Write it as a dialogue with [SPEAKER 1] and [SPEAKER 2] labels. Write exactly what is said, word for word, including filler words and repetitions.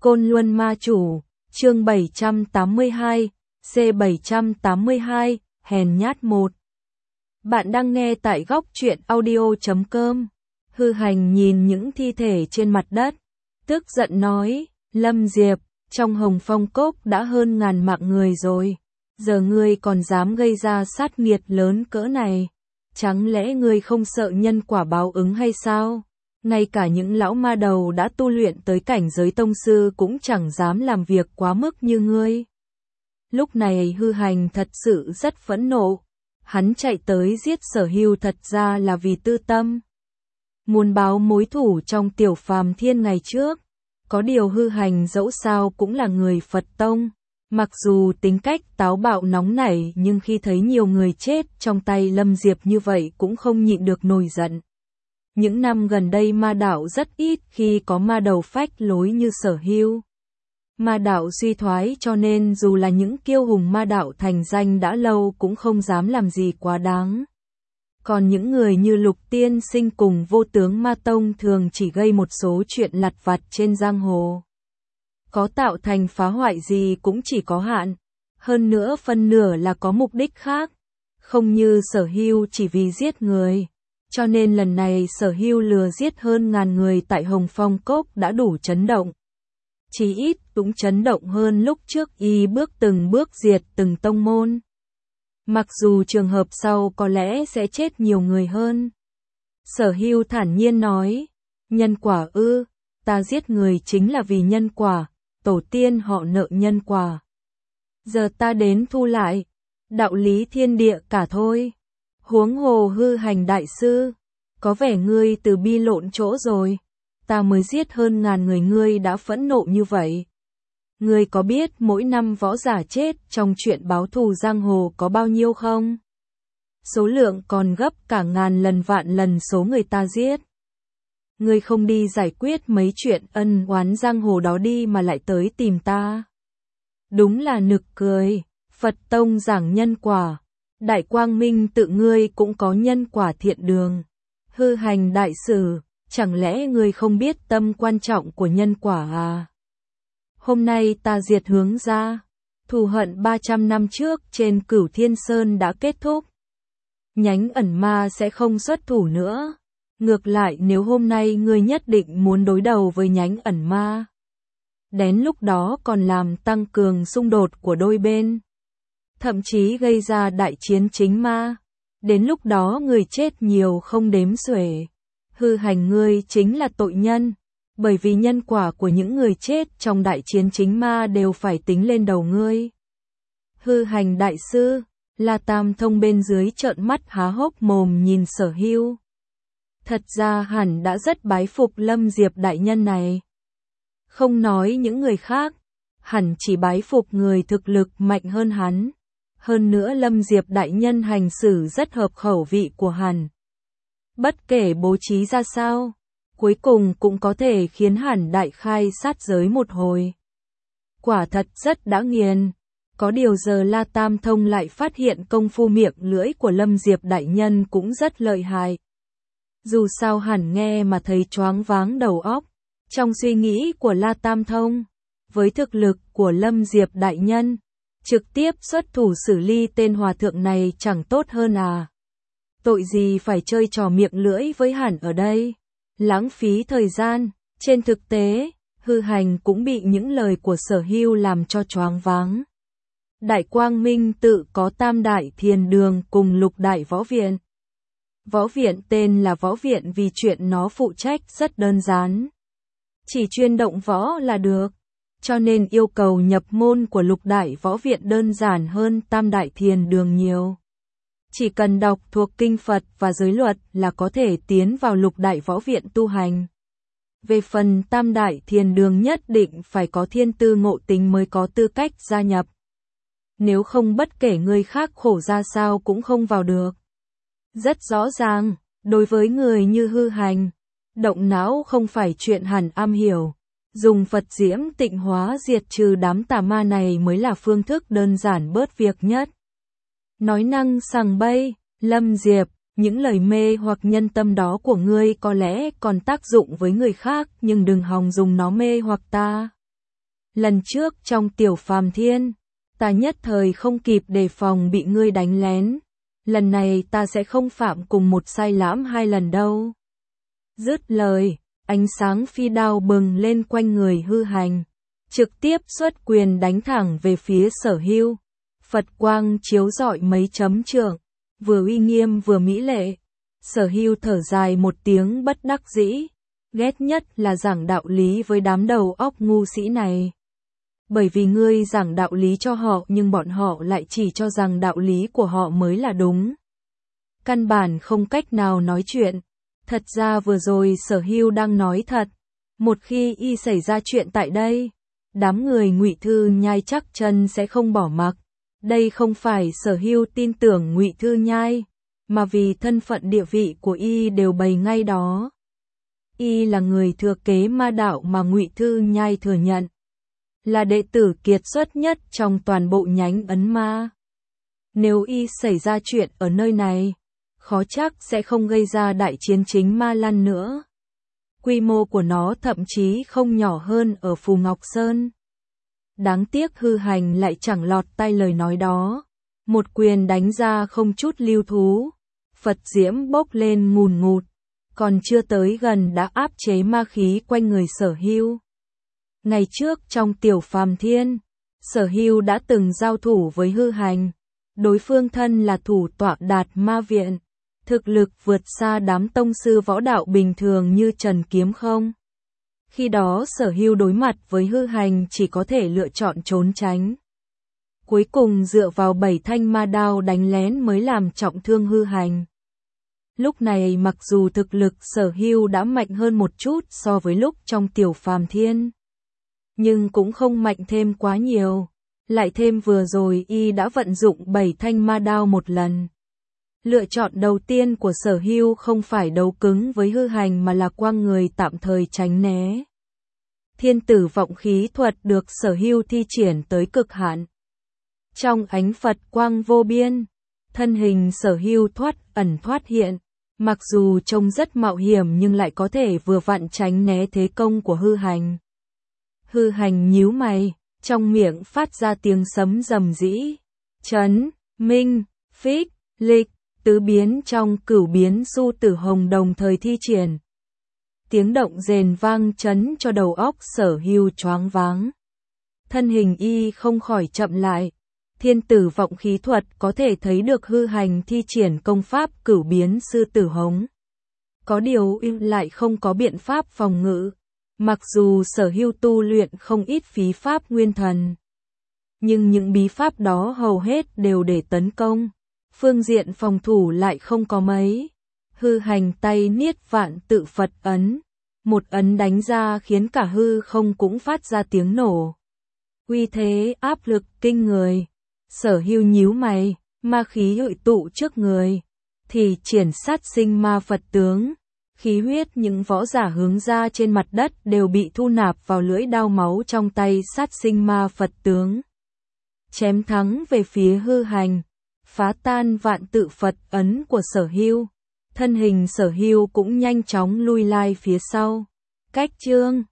[SPEAKER 1] Côn Luân Ma Chủ, chương bảy trăm tám mươi hai, C bảy trăm tám mươi hai, hèn nhát một. Bạn đang nghe tại góc truyện audio chấm com. Hư Hành nhìn những thi thể trên mặt đất, tức giận nói, Lâm Diệp, trong Hồng Phong Cốc đã hơn ngàn mạng người rồi, giờ ngươi còn dám gây ra sát nghiệt lớn cỡ này, chẳng lẽ ngươi không sợ nhân quả báo ứng hay sao? Ngay cả những lão ma đầu đã tu luyện tới cảnh giới tông sư cũng chẳng dám làm việc quá mức như ngươi. Lúc này Hư Hành thật sự rất phẫn nộ, hắn chạy tới giết Sở Hưu thật ra là vì tư tâm, muốn báo mối thù trong Tiểu Phàm Thiên ngày trước. Có điều Hư Hành dẫu sao cũng là người Phật tông, mặc dù tính cách táo bạo nóng nảy nhưng khi thấy nhiều người chết trong tay Lâm Diệp như vậy cũng không nhịn được nổi giận. Những năm gần đây ma đạo rất ít khi có ma đầu phách lối như Sở Hưu. Ma đạo suy thoái cho nên dù là những kiêu hùng ma đạo thành danh đã lâu cũng không dám làm gì quá đáng. Còn những người như Lục Tiên Sinh cùng Vô Tướng Ma Tông thường chỉ gây một số chuyện lặt vặt trên giang hồ. Có tạo thành phá hoại gì cũng chỉ có hạn, hơn nữa phân nửa là có mục đích khác, không như Sở Hưu chỉ vì giết người. Cho nên lần này Sở Hưu lừa giết hơn ngàn người tại Hồng Phong Cốc đã đủ chấn động. Chỉ ít cũng chấn động hơn lúc trước y bước từng bước diệt từng tông môn. Mặc dù trường hợp sau có lẽ sẽ chết nhiều người hơn. Sở Hưu thản nhiên nói, nhân quả ư, ta giết người chính là vì nhân quả, tổ tiên họ nợ nhân quả. Giờ ta đến thu lại, đạo lý thiên địa cả thôi. Huống hồ Hư Hành đại sư, có vẻ ngươi từ bi lộn chỗ rồi, ta mới giết hơn ngàn người ngươi đã phẫn nộ như vậy. Ngươi có biết mỗi năm võ giả chết trong chuyện báo thù giang hồ có bao nhiêu không? Số lượng còn gấp cả ngàn lần vạn lần số người ta giết. Ngươi không đi giải quyết mấy chuyện ân oán giang hồ đó đi mà lại tới tìm ta. Đúng là nực cười, Phật tông giảng nhân quả. Đại Quang Minh tự ngươi cũng có nhân quả thiện đường. Hư Hành đại sử, chẳng lẽ ngươi không biết tâm quan trọng của nhân quả à? Hôm nay ta diệt hướng ra, thù hận ba trăm năm trước trên Cửu Thiên Sơn đã kết thúc. Nhánh ẩn ma sẽ không xuất thủ nữa. Ngược lại nếu hôm nay ngươi nhất định muốn đối đầu với nhánh ẩn ma, đến lúc đó còn làm tăng cường xung đột của đôi bên, thậm chí gây ra đại chiến chính ma. Đến lúc đó người chết nhiều không đếm xuể. Hư Hành ngươi chính là tội nhân, bởi vì nhân quả của những người chết trong đại chiến chính ma đều phải tính lên đầu ngươi. Hư Hành đại sư, La Tam Thông bên dưới trợn mắt há hốc mồm nhìn Sở Hưu. Thật ra hẳn đã rất bái phục Lâm Diệp đại nhân này. Không nói những người khác, hẳn chỉ bái phục người thực lực mạnh hơn hắn. Hơn nữa Lâm Diệp đại nhân hành xử rất hợp khẩu vị của hắn. Bất kể bố trí ra sao, cuối cùng cũng có thể khiến hắn đại khai sát giới một hồi. Quả thật rất đã nghiền. Có điều giờ La Tam Thông lại phát hiện công phu miệng lưỡi của Lâm Diệp đại nhân cũng rất lợi hại. Dù sao hẳn nghe mà thấy choáng váng đầu óc. Trong suy nghĩ của La Tam Thông, với thực lực của Lâm Diệp đại nhân, trực tiếp xuất thủ xử lý tên hòa thượng này chẳng tốt hơn à? Tội gì phải chơi trò miệng lưỡi với hẳn ở đây? Lãng phí thời gian. Trên thực tế, Hư Hành cũng bị những lời của Sở Hưu làm cho choáng váng. Đại Quang Minh tự có Tam Đại Thiền Đường cùng Lục Đại Võ Viện. Võ Viện tên là Võ Viện vì chuyện nó phụ trách rất đơn giản. Chỉ chuyên động võ là được. Cho nên yêu cầu nhập môn của Lục Đại Võ Viện đơn giản hơn Tam Đại Thiền Đường nhiều. Chỉ cần đọc thuộc kinh Phật và giới luật là có thể tiến vào Lục Đại Võ Viện tu hành. Về phần Tam Đại Thiền Đường nhất định phải có thiên tư ngộ tính mới có tư cách gia nhập. Nếu không bất kể người khác khổ ra sao cũng không vào được. Rất rõ ràng, đối với người như Hư Hành, động não không phải chuyện hẳn am hiểu. Dùng Phật diễm tịnh hóa diệt trừ đám tà ma này mới là phương thức đơn giản bớt việc nhất. Nói năng sằng bậy, Lâm Diệp, những lời mê hoặc nhân tâm đó của ngươi có lẽ còn tác dụng với người khác nhưng đừng hòng dùng nó mê hoặc ta. lần trước trong Tiểu Phàm Thiên, ta nhất thời không kịp đề phòng bị ngươi đánh lén, lần này ta sẽ không phạm cùng một sai lầm hai lần đâu. Dứt lời, ánh sáng phi đao bừng lên quanh người Hư Hành, trực tiếp xuất quyền đánh thẳng về phía Sở Hưu. Phật quang chiếu rọi mấy chấm trượng, vừa uy nghiêm vừa mỹ lệ. Sở Hưu thở dài một tiếng bất đắc dĩ, ghét nhất là giảng đạo lý với đám đầu óc ngu sĩ này. Bởi vì ngươi giảng đạo lý cho họ nhưng bọn họ lại chỉ cho rằng đạo lý của họ mới là đúng. Căn bản không cách nào nói chuyện. Thật ra vừa rồi Sở Hưu đang nói thật. Một khi y xảy ra chuyện tại đây, đám người Ngụy Thư Nhai chắc chân sẽ không bỏ mặc. Đây không phải Sở Hưu tin tưởng Ngụy Thư Nhai, mà vì thân phận địa vị của y đều bày ngay đó. Y là người thừa kế ma đạo mà Ngụy Thư Nhai thừa nhận, là đệ tử kiệt xuất nhất trong toàn bộ nhánh ấn ma. Nếu y xảy ra chuyện ở nơi này, khó chắc sẽ không gây ra đại chiến chính ma lăn nữa. Quy mô của nó thậm chí không nhỏ hơn ở Phù Ngọc Sơn. Đáng tiếc Hư Hành lại chẳng lọt tai lời nói đó. Một quyền đánh ra không chút lưu thú. Phật diễm bốc lên ngùn ngụt, còn chưa tới gần đã áp chế ma khí quanh người Sở Hưu. Ngày trước trong Tiểu Phàm Thiên, Sở Hưu đã từng giao thủ với Hư Hành. Đối phương thân là thủ tọa Đạt Ma Viện, thực lực vượt xa đám tông sư võ đạo bình thường như Trần Kiếm Không. Khi đó Sở Hưu đối mặt với Hư Hành chỉ có thể lựa chọn trốn tránh. Cuối cùng dựa vào bảy thanh ma đao đánh lén mới làm trọng thương Hư Hành. Lúc này mặc dù thực lực Sở Hưu đã mạnh hơn một chút so với lúc trong Tiểu Phàm Thiên, nhưng cũng không mạnh thêm quá nhiều. Lại thêm vừa rồi y đã vận dụng bảy thanh ma đao một lần. Lựa chọn đầu tiên của Sở Hưu không phải đấu cứng với Hư Hành mà là quăng người tạm thời tránh né. Thiên tử vọng khí thuật được Sở Hưu thi triển tới cực hạn. Trong ánh Phật quang vô biên, thân hình Sở Hưu thoát ẩn thoát hiện, mặc dù trông rất mạo hiểm nhưng lại có thể vừa vặn tránh né thế công của Hư Hành. Hư Hành nhíu mày, trong miệng phát ra tiếng sấm rầm rĩ. Chấn, minh, phích, lịch, tứ biến trong cửu biến du tử hồng đồng thời thi triển. Tiếng động rền vang chấn cho đầu óc Sở Hưu choáng váng. Thân hình y không khỏi chậm lại. Thiên tử vọng khí thuật có thể thấy được Hư Hành thi triển công pháp cửu biến sư tử hống. Có điều y lại không có biện pháp phòng ngự. Mặc dù Sở Hưu tu luyện không ít phí pháp nguyên thần, nhưng những bí pháp đó hầu hết đều để tấn công. Phương diện phòng thủ lại không có mấy. Hư Hành tay niết vạn tự Phật ấn. Một ấn đánh ra khiến cả hư không cũng phát ra tiếng nổ. Uy thế áp lực kinh người. Sở Hưu nhíu mày, ma khí hội tụ trước người. Thì triển sát sinh ma Phật tướng. Khí huyết những võ giả hướng ra trên mặt đất đều bị thu nạp vào lưỡi đao máu trong tay sát sinh ma Phật tướng. Chém thắng về phía Hư Hành, phá tan vạn tự Phật ấn của Sở Hưu. Thân hình Sở Hưu cũng nhanh chóng lui lai phía sau. Cách chương